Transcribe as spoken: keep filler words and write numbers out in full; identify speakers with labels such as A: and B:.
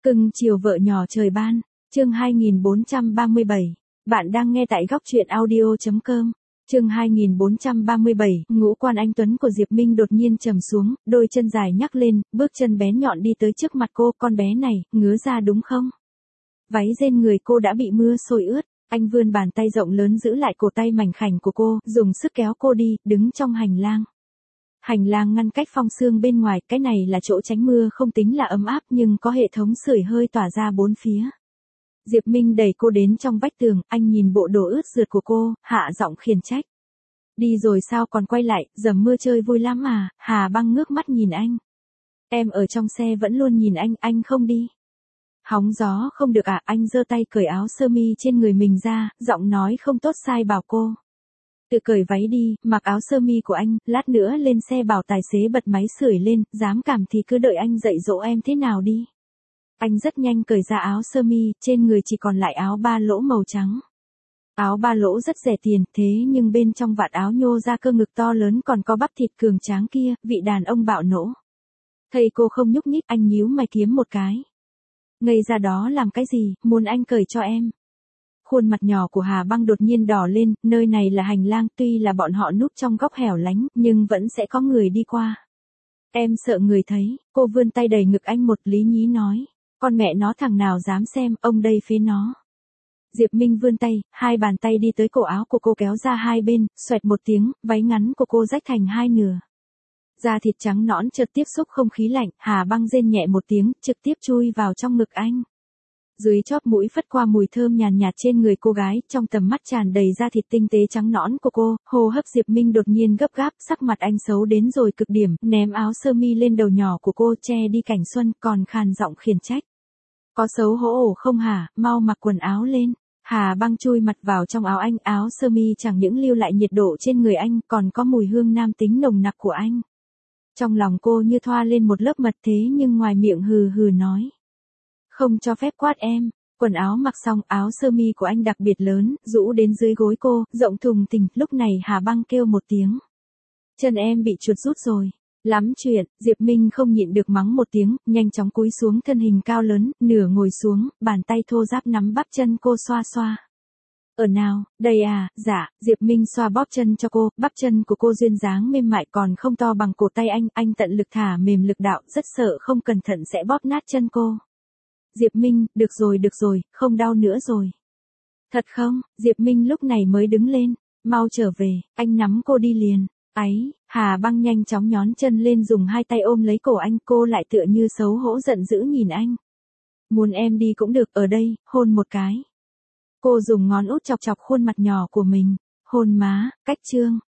A: Cưng chiều vợ nhỏ trời ban, chương hai nghìn bốn trăm ba mươi bảy. Bạn đang nghe tại góc truyện audio chấm com. Chương hai nghìn bốn trăm ba mươi bảy, ngũ quan anh tuấn của Diệp Minh đột nhiên trầm xuống, đôi chân dài nhắc lên, bước chân bén nhọn đi tới trước mặt cô, con bé này, ngứa ra đúng không? Váy trên người cô đã bị mưa sôi ướt, anh vươn bàn tay rộng lớn giữ lại cổ tay mảnh khảnh của cô, dùng sức kéo cô đi, đứng trong hành lang. Hành lang ngăn cách phong sương bên ngoài, cái này là chỗ tránh mưa không tính là ấm áp nhưng có hệ thống sưởi hơi tỏa ra bốn phía. Diệp Minh đẩy cô đến trong vách tường, anh nhìn bộ đồ ướt rượt của cô, hạ giọng khiển trách. Đi rồi sao còn quay lại, dầm mưa chơi vui lắm mà, Hà Băng ngước mắt nhìn anh. Em ở trong xe vẫn luôn nhìn anh, anh không đi. Hóng gió không được à, anh giơ tay cởi áo sơ mi trên người mình ra, giọng nói không tốt sai bảo cô. Tự cởi váy đi, mặc áo sơ mi của anh, lát nữa lên xe bảo tài xế bật máy sưởi lên, dám cảm thì cứ đợi anh dạy dỗ em thế nào đi. Anh rất nhanh cởi ra áo sơ mi, trên người chỉ còn lại áo ba lỗ màu trắng. Áo ba lỗ rất rẻ tiền, thế nhưng bên trong vạt áo nhô ra cơ ngực to lớn còn có bắp thịt cường tráng kia, vị đàn ông bạo nổ. Thấy cô không nhúc nhích, anh nhíu mày kiếm một cái. Ngây ra đó làm cái gì, muốn anh cởi cho em. Khuôn mặt nhỏ của Hà Băng đột nhiên đỏ lên, nơi này là hành lang, tuy là bọn họ núp trong góc hẻo lánh, nhưng vẫn sẽ có người đi qua. Em sợ người thấy, cô vươn tay đẩy ngực anh một lý nhí nói. Con mẹ nó thằng nào dám xem, ông đây phế nó. Diệp Minh vươn tay, hai bàn tay đi tới cổ áo của cô kéo ra hai bên, xoẹt một tiếng, váy ngắn của cô rách thành hai nửa. Da thịt trắng nõn chợt tiếp xúc không khí lạnh, Hà Băng rên nhẹ một tiếng, trực tiếp chui vào trong ngực anh. Dưới chóp mũi phất qua mùi thơm nhàn nhạt trên người cô gái, trong tầm mắt tràn đầy da thịt tinh tế trắng nõn của cô, hô hấp Diệp Minh đột nhiên gấp gáp, sắc mặt anh xấu đến rồi cực điểm, ném áo sơ mi lên đầu nhỏ của cô che đi cảnh xuân, còn khàn giọng khiển trách. Có xấu hổ ổ không hả, mau mặc quần áo lên. Hà Băng chui mặt vào trong áo anh, áo sơ mi chẳng những lưu lại nhiệt độ trên người anh, còn có mùi hương nam tính nồng nặc của anh. Trong lòng cô như thoa lên một lớp mật thế nhưng ngoài miệng hừ hừ nói. Không cho phép quát em. Quần áo mặc xong, áo sơ mi của anh đặc biệt lớn, rũ đến dưới gối cô, rộng thùng thình, lúc này Hà Băng kêu một tiếng. Chân em bị chuột rút rồi. Lắm chuyện, Diệp Minh không nhịn được mắng một tiếng, nhanh chóng cúi xuống thân hình cao lớn, nửa ngồi xuống, bàn tay thô ráp nắm bắp chân cô xoa xoa. Ở nào, đây à, dạ, Diệp Minh xoa bóp chân cho cô, bắp chân của cô duyên dáng mềm mại còn không to bằng cổ tay anh, anh tận lực thả mềm lực đạo, rất sợ không cẩn thận sẽ bóp nát chân cô. Diệp Minh, được rồi được rồi, không đau nữa rồi. Thật không, Diệp Minh lúc này mới đứng lên, mau trở về, anh nắm cô đi liền. Ấy, Hà Băng nhanh chóng nhón chân lên dùng hai tay ôm lấy cổ anh, cô lại tựa như xấu hổ giận dữ nhìn anh. Muốn em đi cũng được, ở đây, hôn một cái. Cô dùng ngón út chọc chọc khuôn mặt nhỏ của mình, hôn má, cách trương,